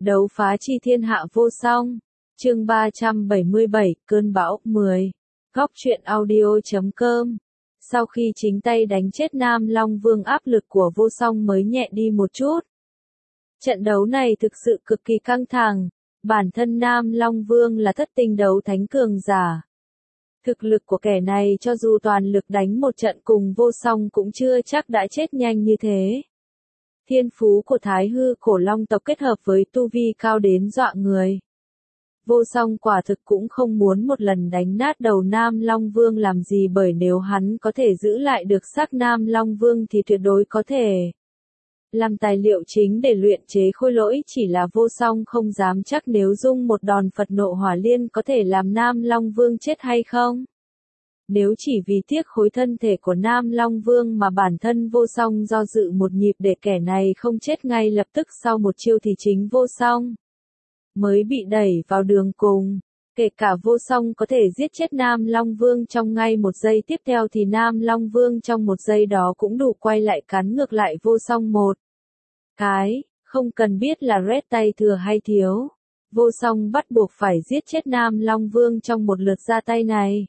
Đấu phá chi thiên hạ vô song. Chương 377, cơn bão 10. Góc truyện audio.com. Sau khi chính tay đánh chết Nam Long Vương, áp lực của vô song mới nhẹ đi một chút. Trận đấu này thực sự cực kỳ căng thẳng. Bản thân Nam Long Vương là thất tinh đấu thánh cường giả. Thực lực của kẻ này cho dù toàn lực đánh một trận cùng vô song cũng chưa chắc đã chết nhanh như thế. Thiên phú của Thái Hư Cổ Long tộc kết hợp với tu vi cao đến dọa người. Vô song quả thực cũng không muốn một lần đánh nát đầu Nam Long Vương làm gì, bởi nếu hắn có thể giữ lại được xác Nam Long Vương thì tuyệt đối có thể làm tài liệu chính để luyện chế khôi lỗi, chỉ là vô song không dám chắc nếu dung một đòn Phật nộ hỏa liên có thể làm Nam Long Vương chết hay không. Nếu chỉ vì tiếc khối thân thể của Nam Long Vương mà bản thân vô song do dự một nhịp để kẻ này không chết ngay lập tức sau một chiêu thì chính vô song mới bị đẩy vào đường cùng. Kể cả vô song có thể giết chết Nam Long Vương trong ngay một giây tiếp theo thì Nam Long Vương trong một giây đó cũng đủ quay lại cắn ngược lại vô song một cái, không cần biết là rết tay thừa hay thiếu. Vô song bắt buộc phải giết chết Nam Long Vương trong một lượt ra tay này.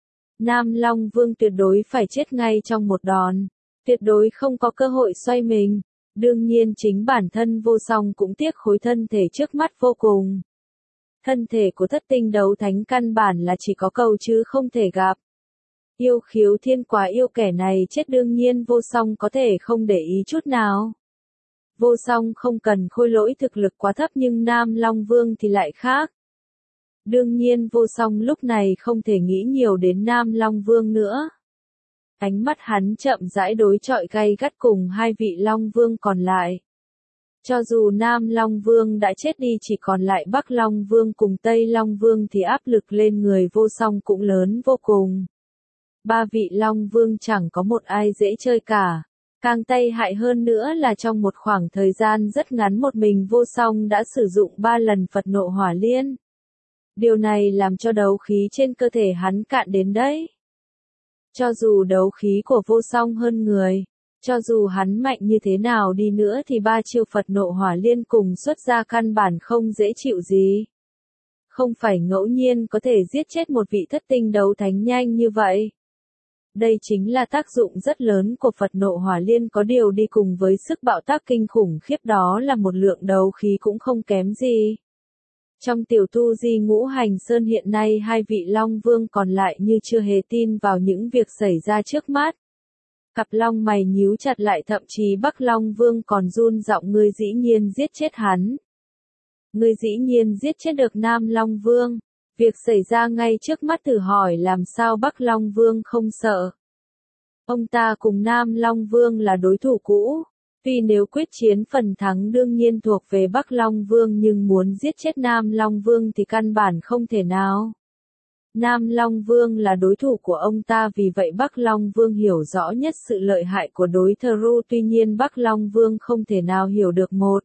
Nam Long Vương tuyệt đối phải chết ngay trong một đòn, tuyệt đối không có cơ hội xoay mình. Đương nhiên chính bản thân vô song cũng tiếc khối thân thể trước mắt vô cùng. Thân thể của thất tinh đấu thánh căn bản là chỉ có cầu chứ không thể gặp. Yêu khiếu thiên quá yêu kẻ này chết, đương nhiên vô song có thể không để ý chút nào. Vô song không cần khôi lỗi thực lực quá thấp, nhưng Nam Long Vương thì lại khác. Đương nhiên vô song lúc này không thể nghĩ nhiều đến Nam Long Vương nữa. Ánh mắt hắn chậm rãi đối chọi gay gắt cùng hai vị Long Vương còn lại. Cho dù Nam Long Vương đã chết đi, chỉ còn lại Bắc Long Vương cùng Tây Long Vương thì áp lực lên người vô song cũng lớn vô cùng. Ba vị Long Vương chẳng có một ai dễ chơi cả. Càng tây hại hơn nữa là trong một khoảng thời gian rất ngắn một mình vô song đã sử dụng 3 lần Phật nộ hỏa liên. Điều này làm cho đấu khí trên cơ thể hắn cạn đến đấy. Cho dù đấu khí của vô song hơn người, cho dù hắn mạnh như thế nào đi nữa thì 3 chiêu Phật nộ hỏa liên cùng xuất ra căn bản không dễ chịu gì. Không phải ngẫu nhiên có thể giết chết một vị thất tinh đấu thánh nhanh như vậy. Đây chính là tác dụng rất lớn của Phật nộ hỏa liên, có điều đi cùng với sức bạo tác kinh khủng khiếp đó là một lượng đấu khí cũng không kém gì. Trong tiểu tu di Ngũ Hành Sơn hiện nay hai vị Long Vương còn lại như chưa hề tin vào những việc xảy ra trước mắt. Cặp long mày nhíu chặt lại, thậm chí Bắc Long Vương còn run giọng: ngươi dĩ nhiên giết chết hắn. Ngươi dĩ nhiên giết chết được Nam Long Vương. Việc xảy ra ngay trước mắt, thử hỏi làm sao Bắc Long Vương không sợ. Ông ta cùng Nam Long Vương là đối thủ cũ. Tuy nếu quyết chiến phần thắng đương nhiên thuộc về Bắc Long Vương, nhưng muốn giết chết Nam Long Vương thì căn bản không thể nào. Nam Long Vương là đối thủ của ông ta, vì vậy Bắc Long Vương hiểu rõ nhất sự lợi hại của đối thủ, tuy nhiên Bắc Long Vương không thể nào hiểu được một.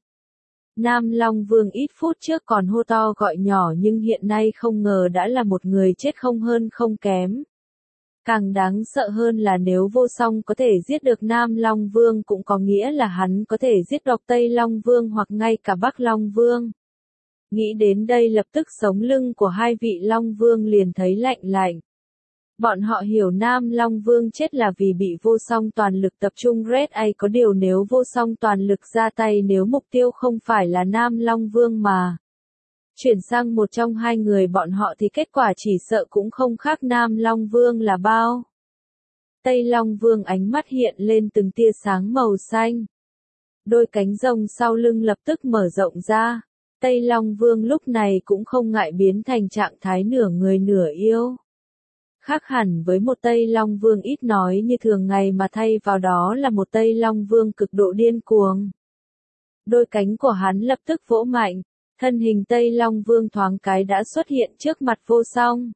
Nam Long Vương ít phút trước còn hô to gọi nhỏ, nhưng hiện nay không ngờ đã là một người chết không hơn không kém. Càng đáng sợ hơn là nếu vô song có thể giết được Nam Long Vương cũng có nghĩa là hắn có thể giết độc Tây Long Vương hoặc ngay cả Bắc Long Vương. Nghĩ đến đây lập tức sống lưng của hai vị Long Vương liền thấy lạnh lạnh. Bọn họ hiểu Nam Long Vương chết là vì bị vô song toàn lực tập trung Red A, có điều nếu vô song toàn lực ra tay, nếu mục tiêu không phải là Nam Long Vương mà chuyển sang một trong hai người bọn họ thì kết quả chỉ sợ cũng không khác Nam Long Vương là bao. Tây Long Vương ánh mắt hiện lên từng tia sáng màu xanh. Đôi cánh rồng sau lưng lập tức mở rộng ra. Tây Long Vương lúc này cũng không ngại biến thành trạng thái nửa người nửa yêu. Khác hẳn với một Tây Long Vương ít nói như thường ngày, mà thay vào đó là một Tây Long Vương cực độ điên cuồng. Đôi cánh của hắn lập tức vỗ mạnh. Thân hình Tây Long Vương thoáng cái đã xuất hiện trước mặt vô song.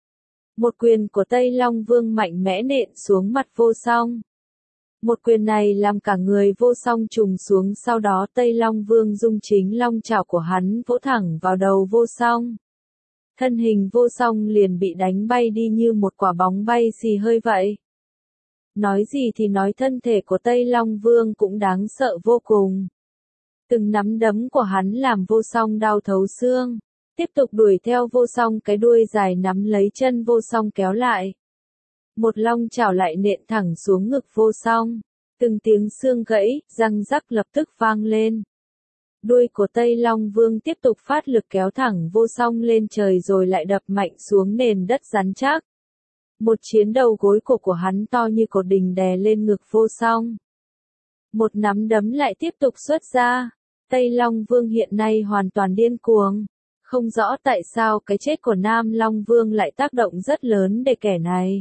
Một quyền của Tây Long Vương mạnh mẽ nện xuống mặt vô song. Một quyền này làm cả người vô song trùng xuống, sau đó Tây Long Vương dung chính long chảo của hắn vỗ thẳng vào đầu vô song. Thân hình vô song liền bị đánh bay đi như một quả bóng bay xì hơi vậy. Nói gì thì nói, thân thể của Tây Long Vương cũng đáng sợ vô cùng. Từng nắm đấm của hắn làm Vô Song đau thấu xương. Tiếp tục đuổi theo Vô Song, cái đuôi dài nắm lấy chân Vô Song kéo lại. Một long chảo lại nện thẳng xuống ngực Vô Song. Từng tiếng xương gãy, răng rắc lập tức vang lên. Đuôi của Tây Long Vương tiếp tục phát lực kéo thẳng Vô Song lên trời rồi lại đập mạnh xuống nền đất rắn chắc. Một chiến đầu gối của hắn to như cột đình đè lên ngực Vô Song. Một nắm đấm lại tiếp tục xuất ra. Tây Long Vương hiện nay hoàn toàn điên cuồng. Không rõ tại sao cái chết của Nam Long Vương lại tác động rất lớn để kẻ này.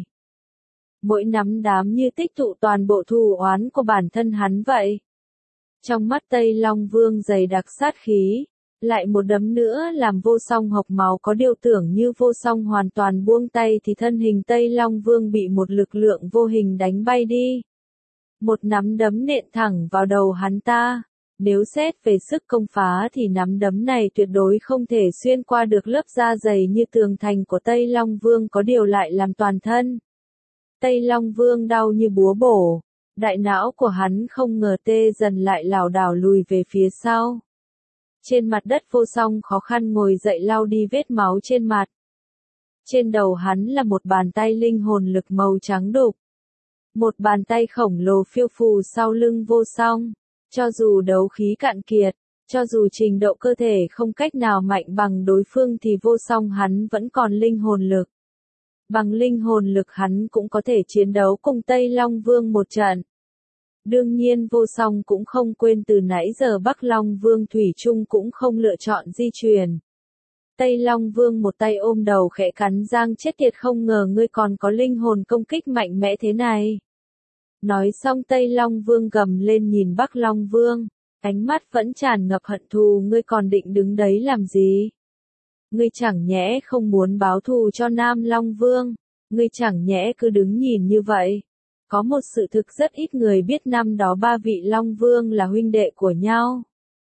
Mỗi nắm đám như tích tụ toàn bộ thù oán của bản thân hắn vậy. Trong mắt Tây Long Vương dày đặc sát khí, lại một đấm nữa làm Vô Song hộc máu, có điều tưởng như Vô Song hoàn toàn buông tay thì thân hình Tây Long Vương bị một lực lượng vô hình đánh bay đi. Một nắm đấm nện thẳng vào đầu hắn ta. Nếu xét về sức công phá thì nắm đấm này tuyệt đối không thể xuyên qua được lớp da dày như tường thành của Tây Long Vương, có điều lại làm toàn thân Tây Long Vương đau như búa bổ. Đại não của hắn không ngờ tê dần lại lảo đảo lùi về phía sau. Trên mặt đất Vô Song khó khăn ngồi dậy lau đi vết máu trên mặt. Trên đầu hắn là một bàn tay linh hồn lực màu trắng đục. Một bàn tay khổng lồ phiêu phù sau lưng Vô Song. Cho dù đấu khí cạn kiệt, cho dù trình độ cơ thể không cách nào mạnh bằng đối phương thì Vô Song hắn vẫn còn linh hồn lực. Bằng linh hồn lực hắn cũng có thể chiến đấu cùng Tây Long Vương một trận. Đương nhiên Vô Song cũng không quên từ nãy giờ Bắc Long Vương thủy chung cũng không lựa chọn di chuyển. Tây Long Vương một tay ôm đầu khẽ cắn răng, chết tiệt, không ngờ ngươi còn có linh hồn công kích mạnh mẽ thế này. Nói xong Tây Long Vương gầm lên nhìn Bắc Long Vương, ánh mắt vẫn tràn ngập hận thù, ngươi còn định đứng đấy làm gì? Ngươi chẳng nhẽ không muốn báo thù cho Nam Long Vương, ngươi chẳng nhẽ cứ đứng nhìn như vậy. Có một sự thực rất ít người biết, năm đó ba vị Long Vương là huynh đệ của nhau.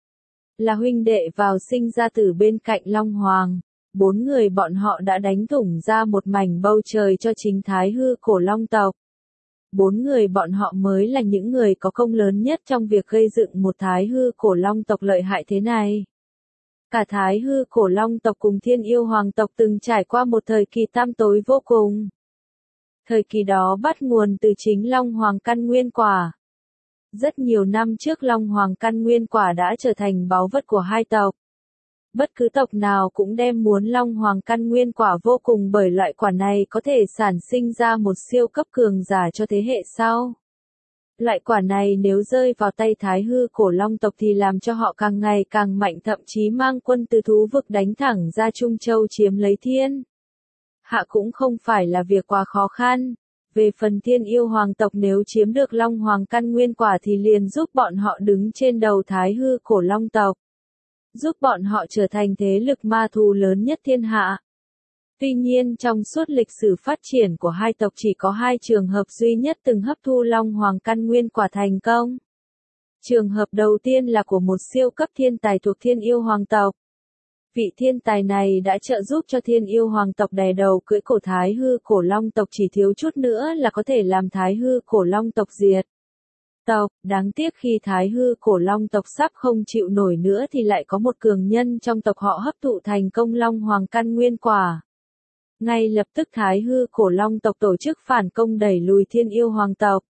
Là huynh đệ vào sinh ra tử bên cạnh Long Hoàng. 4 người bọn họ đã đánh thủng ra một mảnh bầu trời cho chính Thái Hư Cổ Long tộc. 4 người bọn họ mới là những người có công lớn nhất trong việc gây dựng một Thái Hư Cổ Long tộc lợi hại thế này. Cả Thái Hư Cổ Long tộc cùng Thiên Yêu Hoàng tộc từng trải qua một thời kỳ tăm tối vô cùng. Thời kỳ đó bắt nguồn từ chính Long Hoàng căn nguyên quả. Rất nhiều năm trước Long Hoàng căn nguyên quả đã trở thành báu vật của hai tộc. Bất cứ tộc nào cũng đem muốn Long Hoàng căn nguyên quả vô cùng, bởi loại quả này có thể sản sinh ra một siêu cấp cường giả cho thế hệ sau. Loại quả này nếu rơi vào tay Thái Hư Cổ Long tộc thì làm cho họ càng ngày càng mạnh, thậm chí mang quân từ thú vực đánh thẳng ra Trung Châu chiếm lấy thiên hạ cũng không phải là việc quá khó khăn. Về phần Thiên Yêu Hoàng tộc, nếu chiếm được Long Hoàng căn nguyên quả thì liền giúp bọn họ đứng trên đầu Thái Hư Cổ Long tộc. Giúp bọn họ trở thành thế lực ma thú lớn nhất thiên hạ. Tuy nhiên trong suốt lịch sử phát triển của hai tộc chỉ có 2 trường hợp duy nhất từng hấp thu Long Hoàng căn nguyên quả thành công. Trường hợp đầu tiên là của một siêu cấp thiên tài thuộc Thiên Yêu Hoàng tộc. Vị thiên tài này đã trợ giúp cho Thiên Yêu Hoàng tộc đè đầu cưỡi cổ Thái Hư Cổ Long tộc, chỉ thiếu chút nữa là có thể làm Thái Hư Cổ Long tộc diệt tộc. Đáng tiếc khi Thái Hư Cổ Long tộc sắp không chịu nổi nữa thì lại có một cường nhân trong tộc họ hấp thụ thành công Long Hoàng căn nguyên quả. Ngay lập tức Thái Hư Cổ Long tộc tổ chức phản công đẩy lùi Thiên Yêu Hoàng tộc.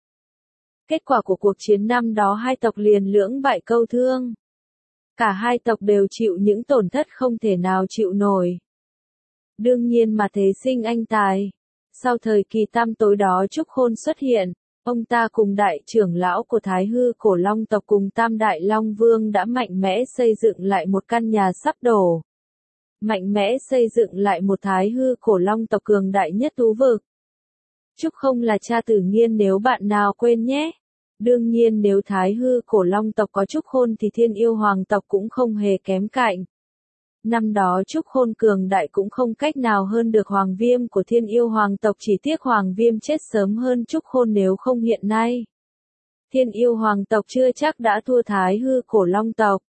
Kết quả của cuộc chiến năm đó hai tộc liền lưỡng bại câu thương. Cả hai tộc đều chịu những tổn thất không thể nào chịu nổi. Đương nhiên mà thế sinh anh tài. Sau thời kỳ tăm tối đó Trúc Khôn xuất hiện, ông ta cùng đại trưởng lão của Thái Hư Cổ Long tộc cùng Tam Đại Long Vương đã mạnh mẽ xây dựng lại một căn nhà sắp đổ. Mạnh mẽ xây dựng lại một Thái Hư Cổ Long tộc cường đại nhất thú vực. Trúc Không là cha Tử Nghiên nếu bạn nào quên nhé. Đương nhiên nếu Thái Hư Cổ Long tộc có Trúc Khôn thì Thiên Yêu Hoàng tộc cũng không hề kém cạnh. Năm đó Trúc Khôn cường đại cũng không cách nào hơn được Hoàng Viêm của Thiên Yêu Hoàng tộc, chỉ tiếc Hoàng Viêm chết sớm hơn Trúc Khôn, nếu không hiện nay Thiên Yêu Hoàng tộc chưa chắc đã thua Thái Hư Cổ Long tộc.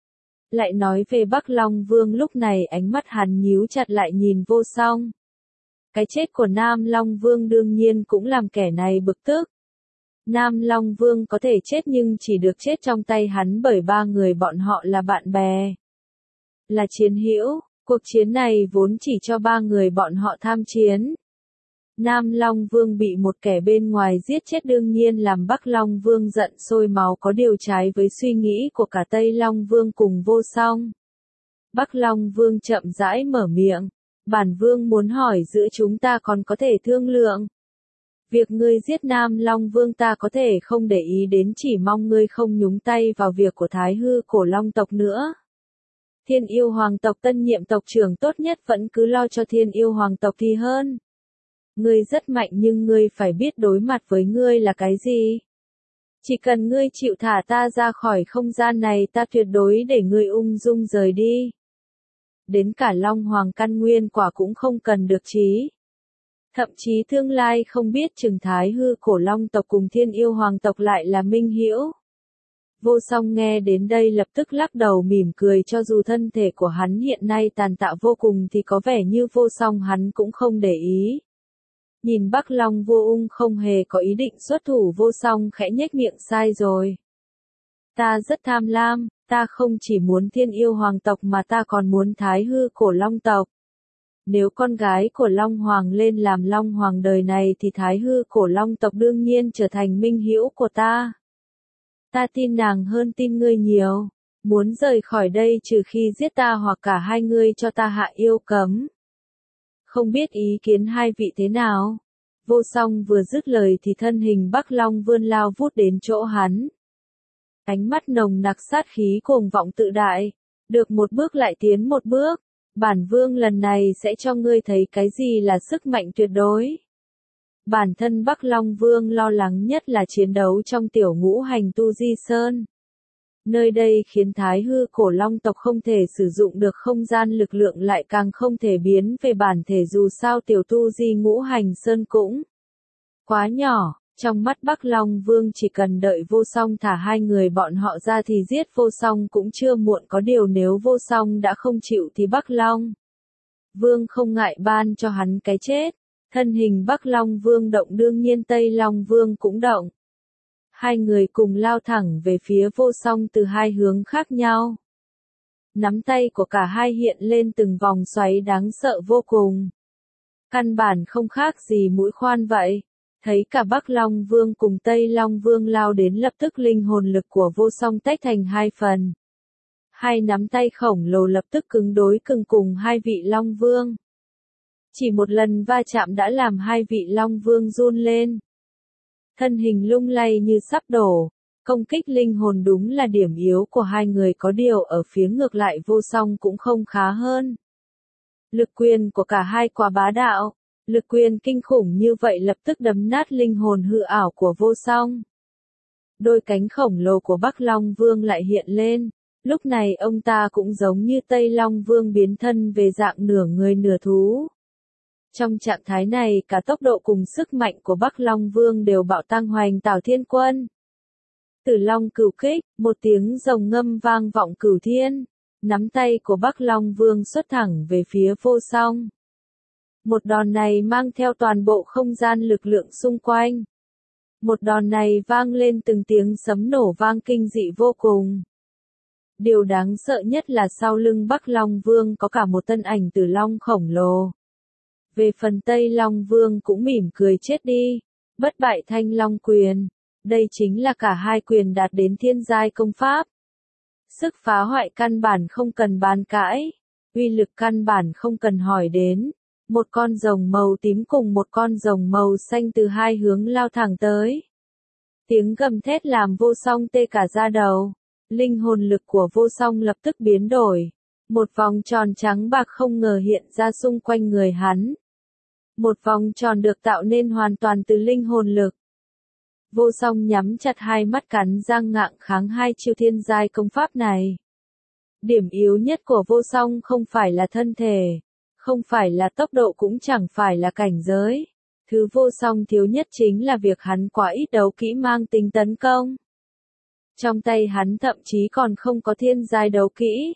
Lại nói về Bắc Long Vương, lúc này ánh mắt hắn nhíu chặt lại nhìn Vô Song. Cái chết của Nam Long Vương đương nhiên cũng làm kẻ này bực tức. Nam Long Vương có thể chết nhưng chỉ được chết trong tay hắn bởi ba người bọn họ là bạn bè. Là chiến hữu, cuộc chiến này vốn chỉ cho ba người bọn họ tham chiến. Nam Long Vương bị một kẻ bên ngoài giết chết đương nhiên làm Bắc Long Vương giận sôi máu có điều trái với suy nghĩ của cả Tây Long Vương cùng Vô Song. Bắc Long Vương chậm rãi mở miệng. Bản Vương muốn hỏi giữa chúng ta còn có thể thương lượng. Việc ngươi giết Nam Long Vương ta có thể không để ý đến chỉ mong ngươi không nhúng tay vào việc của Thái Hư Cổ Long tộc nữa. Thiên Yêu Hoàng tộc tân nhiệm tộc trưởng tốt nhất vẫn cứ lo cho Thiên Yêu Hoàng tộc thì hơn. Ngươi rất mạnh nhưng ngươi phải biết đối mặt với ngươi là cái gì. Chỉ cần ngươi chịu thả ta ra khỏi không gian này ta tuyệt đối để ngươi ung dung rời đi. Đến cả Long Hoàng căn nguyên quả cũng không cần được trí. Thậm chí tương lai không biết chừng Thái Hư Cổ Long tộc cùng Thiên Yêu Hoàng tộc lại là minh hữu. Vô Song nghe đến đây lập tức lắc đầu mỉm cười cho dù thân thể của hắn hiện nay tàn tạ vô cùng thì có vẻ như Vô Song hắn cũng không để ý. Nhìn Bắc Long Vô Ung không hề có ý định xuất thủ Vô Song khẽ nhếch miệng sai rồi. Ta rất tham lam, ta không chỉ muốn Thiên Yêu Hoàng tộc mà ta còn muốn Thái Hư Cổ Long tộc. Nếu con gái của Long Hoàng lên làm Long Hoàng đời này thì Thái Hư Cổ Long tộc đương nhiên trở thành minh hữu của ta. Ta tin nàng hơn tin ngươi nhiều. Muốn rời khỏi đây trừ khi giết ta hoặc cả hai ngươi cho ta hạ yêu cấm. Không biết ý kiến hai vị thế nào? Vô Song vừa dứt lời thì thân hình Bắc Long vươn lao vút đến chỗ hắn. Ánh mắt nồng nặc sát khí cuồng vọng tự đại. Được một bước lại tiến một bước. Bản Vương lần này sẽ cho ngươi thấy cái gì là sức mạnh tuyệt đối. Bản thân Bắc Long Vương lo lắng nhất là chiến đấu trong tiểu ngũ hành Tu Di Sơn. Nơi đây khiến Thái Hư Cổ Long tộc không thể sử dụng được không gian lực lượng lại càng không thể biến về bản thể dù sao tiểu Tu Di ngũ hành Sơn cũng quá nhỏ. Trong mắt Bắc Long Vương chỉ cần đợi Vô Song thả hai người bọn họ ra thì giết Vô Song cũng chưa muộn có điều nếu Vô Song đã không chịu thì Bắc Long Vương không ngại ban cho hắn cái chết. Thân hình Bắc Long Vương động đương nhiên Tây Long Vương cũng động. Hai người cùng lao thẳng về phía Vô Song từ hai hướng khác nhau. Nắm tay của cả hai hiện lên từng vòng xoáy đáng sợ vô cùng. Căn bản không khác gì mũi khoan vậy. Thấy cả Bắc Long Vương cùng Tây Long Vương lao đến lập tức linh hồn lực của Vô Song tách thành hai phần. Hai nắm tay khổng lồ lập tức cứng đối cứng cùng hai vị Long Vương. Chỉ một lần va chạm đã làm hai vị Long Vương run lên. Thân hình lung lay như sắp đổ. Công kích linh hồn đúng là điểm yếu của hai người có điều ở phía ngược lại Vô Song cũng không khá hơn. Lực quyền của cả hai quá bá đạo. Lực quyền kinh khủng như vậy lập tức đấm nát linh hồn hư ảo của Vô Song. Đôi cánh khổng lồ của Bắc Long Vương lại hiện lên. Lúc này ông ta cũng giống như Tây Long Vương biến thân về dạng nửa người nửa thú. Trong trạng thái này cả tốc độ cùng sức mạnh của Bắc Long Vương đều bạo tăng hoành tảo thiên quân. Tử Long cửu kích, một tiếng rồng ngâm vang vọng cửu thiên. Nắm tay của Bắc Long Vương xuất thẳng về phía Vô Song. Một đòn này mang theo toàn bộ không gian lực lượng xung quanh. Một đòn này vang lên từng tiếng sấm nổ vang kinh dị vô cùng. Điều đáng sợ nhất là sau lưng Bắc Long Vương có cả một thân ảnh Tử Long khổng lồ. Về phần Tây Long Vương cũng mỉm cười chết đi. Bất bại Thanh Long quyền. Đây chính là cả hai quyền đạt đến thiên giai công pháp. Sức phá hoại căn bản không cần bàn cãi. Uy lực căn bản không cần hỏi đến. Một con rồng màu tím cùng một con rồng màu xanh từ hai hướng lao thẳng tới. Tiếng gầm thét làm Vô Song tê cả da đầu. Linh hồn lực của Vô Song lập tức biến đổi. Một vòng tròn trắng bạc không ngờ hiện ra xung quanh người hắn. Một vòng tròn được tạo nên hoàn toàn từ linh hồn lực. Vô Song nhắm chặt hai mắt cắn răng ngạng kháng hai chiêu thiên giai công pháp này. Điểm yếu nhất của Vô Song không phải là thân thể, không phải là tốc độ cũng chẳng phải là cảnh giới. Thứ Vô Song thiếu nhất chính là việc hắn quá ít đấu kỹ mang tính tấn công. Trong tay hắn thậm chí còn không có thiên giai đấu kỹ.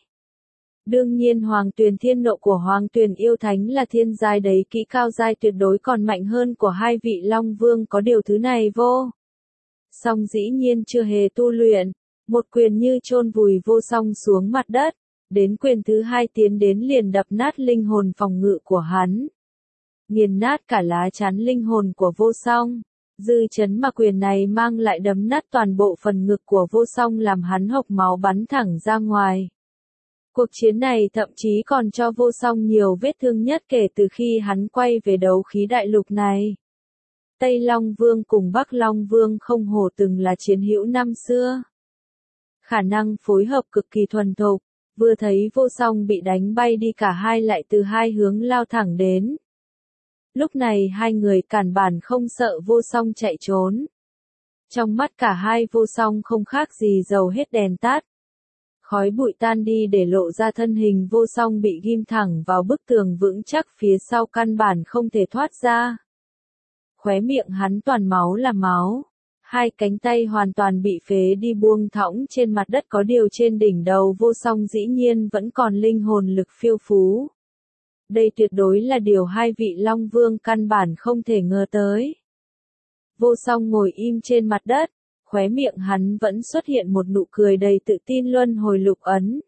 Đương nhiên Hoàng Tuyền Thiên Nộ của Hoàng Tuyền Yêu Thánh là thiên giai đấy kỹ cao giai tuyệt đối còn mạnh hơn của hai vị Long Vương có điều thứ này vô song dĩ nhiên chưa hề tu luyện, một quyền như chôn vùi vô song xuống mặt đất, đến quyền thứ hai tiến đến liền đập nát linh hồn phòng ngự của hắn. Nghiền nát cả lá chắn linh hồn của vô song. Dư chấn mà quyền này mang lại đấm nát toàn bộ phần ngực của vô song làm hắn hộc máu bắn thẳng ra ngoài. Cuộc chiến này thậm chí còn cho vô song nhiều vết thương nhất kể từ khi hắn quay về đấu khí đại lục này. Tây Long Vương cùng Bắc Long Vương không hổ từng là chiến hữu năm xưa. Khả năng phối hợp cực kỳ thuần thục, vừa thấy vô song bị đánh bay đi cả hai lại từ hai hướng lao thẳng đến. Lúc này hai người cản bản không sợ vô song chạy trốn. Trong mắt cả hai vô song không khác gì dầu hết đèn tắt. Khói bụi tan đi để lộ ra thân hình vô song bị ghim thẳng vào bức tường vững chắc phía sau căn bản không thể thoát ra. Khóe miệng hắn toàn máu là máu. Hai cánh tay hoàn toàn bị phế đi buông thõng trên mặt đất có điều trên đỉnh đầu vô song dĩ nhiên vẫn còn linh hồn lực phiêu phú. Đây tuyệt đối là điều hai vị Long Vương căn bản không thể ngờ tới. Vô song ngồi im trên mặt đất, khóe miệng hắn vẫn xuất hiện một nụ cười đầy tự tin luân hồi lục ấn.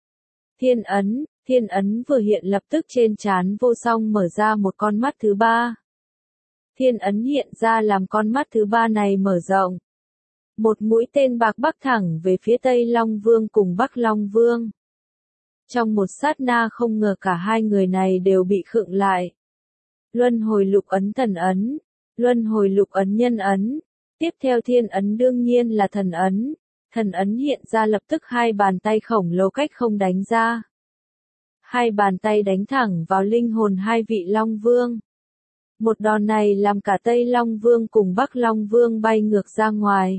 Thiên ấn vừa hiện lập tức trên trán vô song mở ra một con mắt thứ ba. Thiên ấn hiện ra làm con mắt thứ ba này mở rộng. Một mũi tên bạc bắc thẳng về phía Tây Long Vương cùng Bắc Long Vương. Trong một sát na không ngờ cả hai người này đều bị khựng lại. Luân hồi lục ấn thần ấn, luân hồi lục ấn nhân ấn, tiếp theo thiên ấn đương nhiên là thần ấn. Thần ấn hiện ra lập tức hai bàn tay khổng lồ cách không đánh ra. Hai bàn tay đánh thẳng vào linh hồn hai vị Long Vương. Một đòn này làm cả Tây Long Vương cùng Bắc Long Vương bay ngược ra ngoài.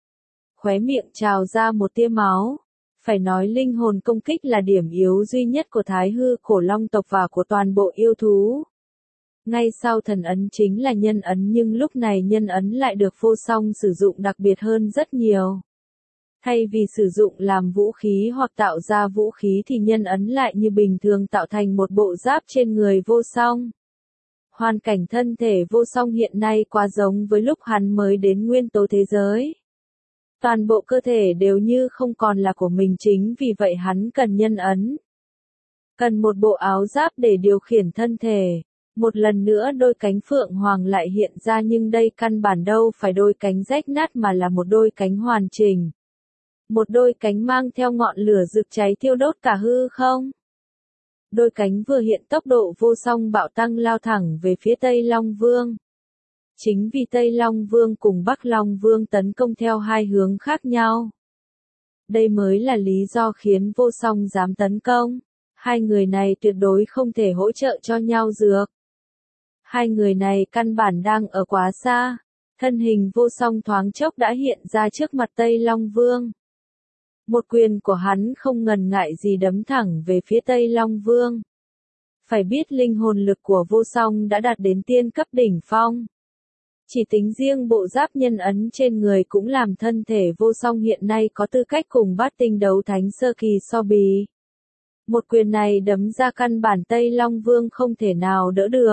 Khóe miệng trào ra một tia máu. Phải nói linh hồn công kích là điểm yếu duy nhất của Thái Hư Cổ Long tộc và của toàn bộ yêu thú. Ngay sau thần ấn chính là nhân ấn nhưng lúc này nhân ấn lại được vô song sử dụng đặc biệt hơn rất nhiều. Thay vì sử dụng làm vũ khí hoặc tạo ra vũ khí thì nhân ấn lại như bình thường tạo thành một bộ giáp trên người vô song. Hoàn cảnh thân thể vô song hiện nay quá giống với lúc hắn mới đến nguyên tố thế giới. Toàn bộ cơ thể đều như không còn là của mình chính vì vậy hắn cần nhân ấn. Cần một bộ áo giáp để điều khiển thân thể. Một lần nữa đôi cánh phượng hoàng lại hiện ra nhưng đây căn bản đâu phải đôi cánh rách nát mà là một đôi cánh hoàn chỉnh. Một đôi cánh mang theo ngọn lửa rực cháy thiêu đốt cả hư không. Đôi cánh vừa hiện tốc độ vô song bạo tăng lao thẳng về phía Tây Long Vương. Chính vì Tây Long Vương cùng Bắc Long Vương tấn công theo hai hướng khác nhau. Đây mới là lý do khiến vô song dám tấn công. Hai người này tuyệt đối không thể hỗ trợ cho nhau dược. Hai người này căn bản đang ở quá xa. Thân hình vô song thoáng chốc đã hiện ra trước mặt Tây Long Vương. Một quyền của hắn không ngần ngại gì đấm thẳng về phía Tây Long Vương. Phải biết linh hồn lực của vô song đã đạt đến tiên cấp đỉnh phong. Chỉ tính riêng bộ giáp nhân ấn trên người cũng làm thân thể vô song hiện nay có tư cách cùng bát tinh đấu thánh sơ kỳ so bì. Một quyền này đấm ra căn bản Tây Long Vương không thể nào đỡ được.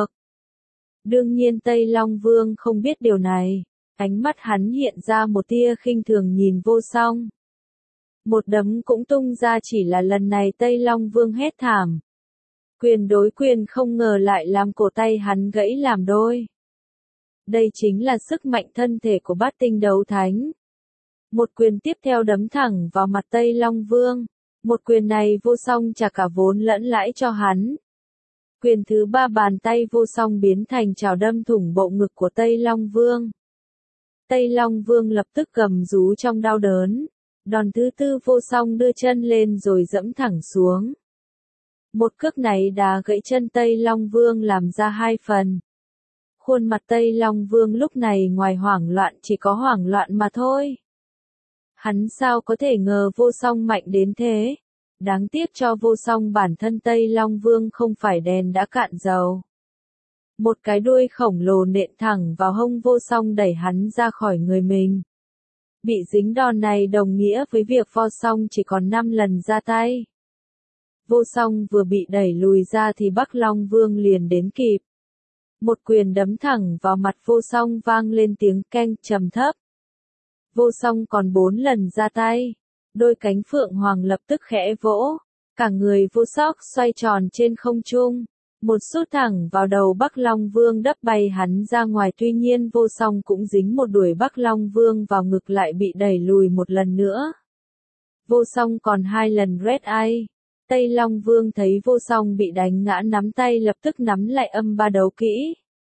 Đương nhiên Tây Long Vương không biết điều này. Ánh mắt hắn hiện ra một tia khinh thường nhìn vô song. Một đấm cũng tung ra chỉ là lần này Tây Long Vương hét thảm. Quyền đối quyền không ngờ lại làm cổ tay hắn gãy làm đôi. Đây chính là sức mạnh thân thể của bát tinh đấu thánh. Một quyền tiếp theo đấm thẳng vào mặt Tây Long Vương. Một quyền này vô song trả cả vốn lẫn lãi cho hắn. Quyền thứ ba bàn tay vô song biến thành chảo đâm thủng bộ ngực của Tây Long Vương. Tây Long Vương lập tức gầm rú trong đau đớn. Đòn thứ tư vô song đưa chân lên rồi dẫm thẳng xuống. Một cước này đá gãy chân Tây Long Vương làm ra hai phần. Khuôn mặt Tây Long Vương lúc này ngoài hoảng loạn chỉ có hoảng loạn mà thôi. Hắn sao có thể ngờ vô song mạnh đến thế. Đáng tiếc cho vô song bản thân Tây Long Vương không phải đèn đã cạn dầu. Một cái đuôi khổng lồ nện thẳng vào hông vô song đẩy hắn ra khỏi người mình. Bị dính đòn này đồng nghĩa với việc vô song chỉ còn 5 lần ra tay. Vô song vừa bị đẩy lùi ra thì Bắc Long Vương liền đến kịp. Một quyền đấm thẳng vào mặt vô song vang lên tiếng keng trầm thấp. Vô song còn 4 lần ra tay. Đôi cánh phượng hoàng lập tức khẽ vỗ. Cả người vô sóc xoay tròn trên không trung. Một sút thẳng vào đầu Bắc Long Vương đắp bay hắn ra ngoài, tuy nhiên vô song cũng dính một đuổi Bắc Long Vương vào ngực, lại bị đẩy lùi một lần nữa. Vô song còn 2 lần red eye. Tây Long Vương thấy vô song bị đánh ngã, nắm tay lập tức nắm lại âm ba đấu kỹ.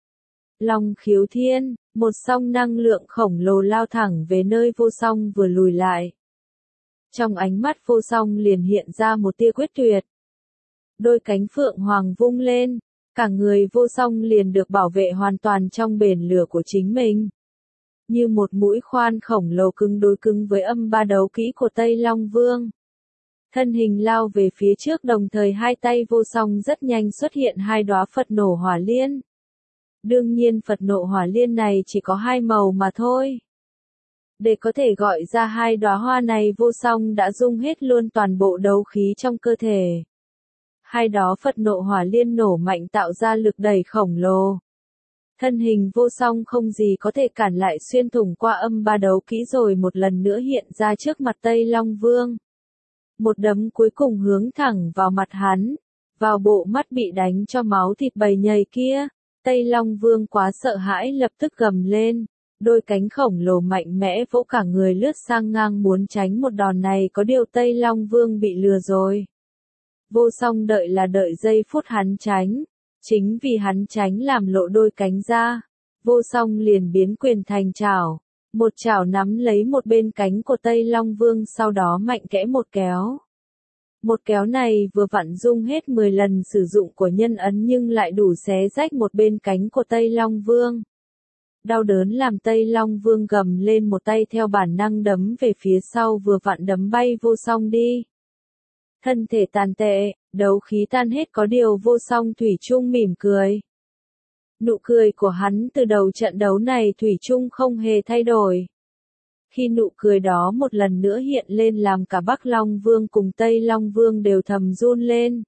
Long khiếu thiên, một song năng lượng khổng lồ lao thẳng về nơi vô song vừa lùi lại. Trong ánh mắt vô song liền hiện ra một tia quyết tuyệt. Đôi cánh phượng hoàng vung lên, cả người vô song liền được bảo vệ hoàn toàn trong bền lửa của chính mình. Như một mũi khoan khổng lồ cứng đối cứng với âm ba đấu kỹ của Tây Long Vương. Thân hình lao về phía trước, đồng thời hai tay vô song rất nhanh xuất hiện 2 đóa Phật nộ hỏa liên. Đương nhiên Phật nộ hỏa liên này chỉ có 2 màu mà thôi. Để có thể gọi ra 2 đóa hoa này, vô song đã dung hết luôn toàn bộ đấu khí trong cơ thể. 2 đóa Phật nộ hỏa liên nổ mạnh tạo ra lực đẩy khổng lồ. Thân hình vô song không gì có thể cản lại, xuyên thủng qua âm ba đấu kỹ rồi một lần nữa hiện ra trước mặt Tây Long Vương. Một đấm cuối cùng hướng thẳng vào mặt hắn, vào bộ mắt bị đánh cho máu thịt bầy nhầy kia. Tây Long Vương quá sợ hãi lập tức gầm lên, đôi cánh khổng lồ mạnh mẽ vỗ cả người lướt sang ngang muốn tránh một đòn này, có điều Tây Long Vương bị lừa rồi. Vô song đợi là đợi giây phút hắn tránh, chính vì hắn tránh làm lộ đôi cánh ra, vô song liền biến quyền thành chảo, một chảo nắm lấy một bên cánh của Tây Long Vương, sau đó mạnh kẽ một kéo. Một kéo này vừa vặn dung hết 10 lần sử dụng của nhân ấn, nhưng lại đủ xé rách một bên cánh của Tây Long Vương. Đau đớn làm Tây Long Vương gầm lên, một tay theo bản năng đấm về phía sau, vừa vặn đấm bay vô song đi. Thân thể tàn tệ, đấu khí tan hết, có điều vô song thủy chung mỉm cười. Nụ cười của hắn từ đầu trận đấu này thủy chung không hề thay đổi. Khi nụ cười đó một lần nữa hiện lên, làm cả Bắc Long Vương cùng Tây Long Vương đều thầm run lên.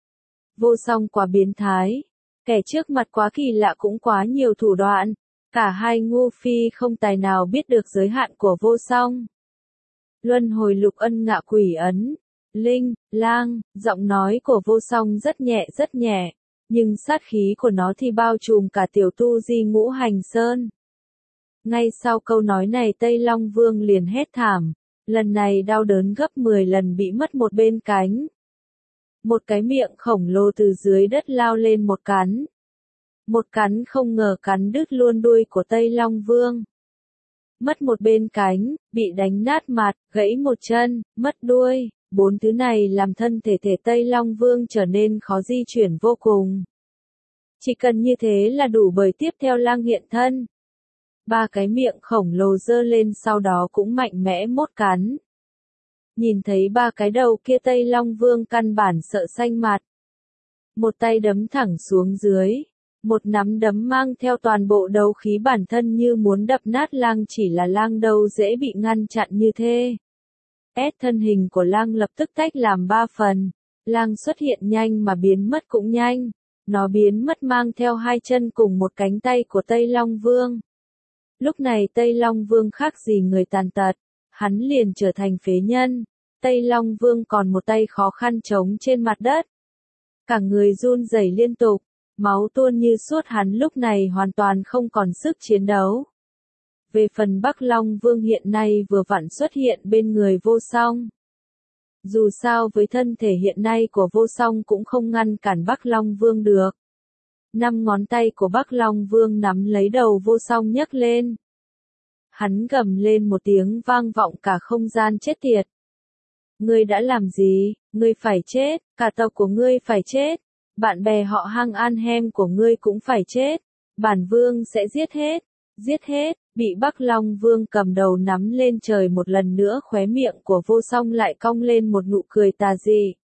Vô song quá biến thái, kẻ trước mặt quá kỳ lạ, cũng quá nhiều thủ đoạn, cả hai ngu phi không tài nào biết được giới hạn của vô song. Luân hồi lục ân ngạ quỷ ấn, linh, lang, giọng nói của vô song rất nhẹ, nhưng sát khí của nó thì bao trùm cả tiểu tu di ngũ hành sơn. Ngay sau câu nói này, Tây Long Vương liền hét thảm, lần này đau đớn gấp 10 lần, bị mất một bên cánh. Một cái miệng khổng lồ từ dưới đất lao lên một cắn. Một cắn không ngờ cắn đứt luôn đuôi của Tây Long Vương. Mất một bên cánh, bị đánh nát mặt, gãy một chân, mất đuôi, 4 thứ này làm thân thể Tây Long Vương trở nên khó di chuyển vô cùng. Chỉ cần như thế là đủ, bởi tiếp theo lang hiện thân. 3 cái miệng khổng lồ giơ lên, sau đó cũng mạnh mẽ mốt cắn. Nhìn thấy 3 cái đầu kia, Tây Long Vương căn bản sợ xanh mặt. Một tay đấm thẳng xuống dưới, một nắm đấm mang theo toàn bộ đấu khí bản thân như muốn đập nát lang, chỉ là lang đâu dễ bị ngăn chặn như thế. Thân hình của lang lập tức tách làm 3 phần, lang xuất hiện nhanh mà biến mất cũng nhanh, nó biến mất mang theo 2 chân cùng một cánh tay của Tây Long Vương. Lúc này Tây Long Vương khác gì người tàn tật, hắn liền trở thành phế nhân. Tây Long Vương còn một tay khó khăn chống trên mặt đất. Cả người run rẩy liên tục, máu tuôn như suốt, hắn lúc này hoàn toàn không còn sức chiến đấu. Về phần Bắc Long Vương hiện nay vừa vặn xuất hiện bên người vô song. Dù sao với thân thể hiện nay của vô song cũng không ngăn cản Bắc Long Vương được. 5 ngón tay của Bắc Long Vương nắm lấy đầu vô song nhấc lên. Hắn gầm lên một tiếng vang vọng cả không gian, chết tiệt. Ngươi đã làm gì? Ngươi phải chết, cả tộc của ngươi phải chết. Bạn bè họ Hang An Hem của ngươi cũng phải chết. Bản vương sẽ giết hết, bị Bắc Long Vương cầm đầu nắm lên trời một lần nữa, khóe miệng của vô song lại cong lên một nụ cười tà dị.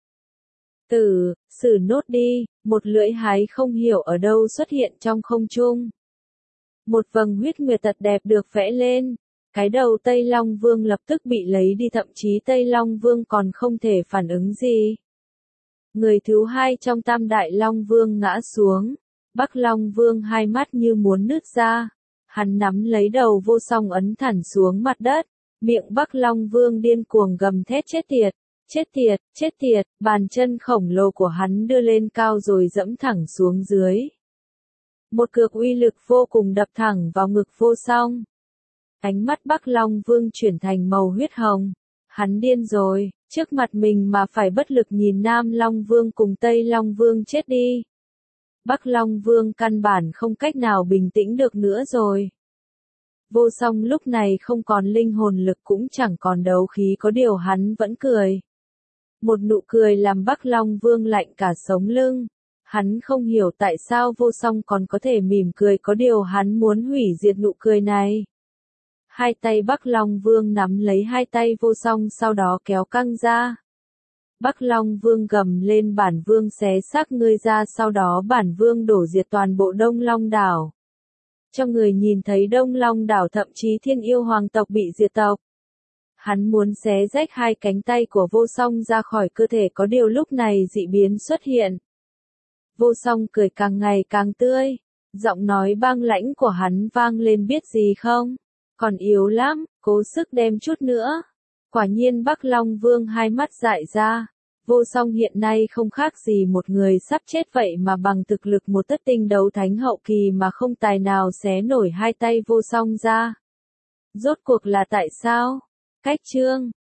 Xử nốt đi, một lưỡi hái không hiểu ở đâu xuất hiện trong không trung. Một vầng huyết nguyệt thật đẹp được vẽ lên, cái đầu Tây Long Vương lập tức bị lấy đi, thậm chí Tây Long Vương còn không thể phản ứng gì. Người thứ 2 trong Tam Đại Long Vương ngã xuống, Bắc Long Vương hai mắt như muốn nứt ra, hắn nắm lấy đầu vô song ấn thẳng xuống mặt đất, Miệng Bắc Long Vương điên cuồng gầm thét chết tiệt, chết tiệt, chết tiệt, bàn chân khổng lồ của hắn đưa lên cao rồi dẫm thẳng xuống dưới. Một cước uy lực vô cùng đập thẳng vào ngực Vô Song. Ánh mắt Bắc Long Vương chuyển thành màu huyết hồng. Hắn điên rồi, trước mặt mình mà phải bất lực nhìn Nam Long Vương cùng Tây Long Vương chết đi. Bắc Long Vương căn bản không cách nào bình tĩnh được nữa rồi. Vô Song lúc này không còn linh hồn lực cũng chẳng còn đấu khí, có điều hắn vẫn cười. Một nụ cười làm Bắc Long Vương lạnh cả sống lưng. Hắn không hiểu tại sao Vô Song còn có thể mỉm cười, có điều hắn muốn hủy diệt nụ cười này. Hai tay Bắc Long Vương nắm lấy hai tay Vô Song sau đó kéo căng ra. Bắc Long Vương gầm lên, bản vương xé xác ngươi ra, sau đó bản vương đổ diệt toàn bộ Đông Long đảo. Cho người nhìn thấy Đông Long đảo thậm chí Thiên Yêu hoàng tộc bị diệt tộc. Hắn muốn xé rách hai cánh tay của Vô Song ra khỏi cơ thể, có điều lúc này dị biến xuất hiện. Vô Song cười càng ngày càng tươi. Giọng nói băng lãnh của hắn vang lên, biết gì không? Còn yếu lắm, cố sức đem chút nữa. Quả nhiên Bắc Long Vương hai mắt dại ra. Vô Song hiện nay không khác gì một người sắp chết vậy mà bằng thực lực một thất tinh đấu thánh hậu kỳ mà không tài nào xé nổi hai tay Vô Song ra. Rốt cuộc là tại sao? Cách chương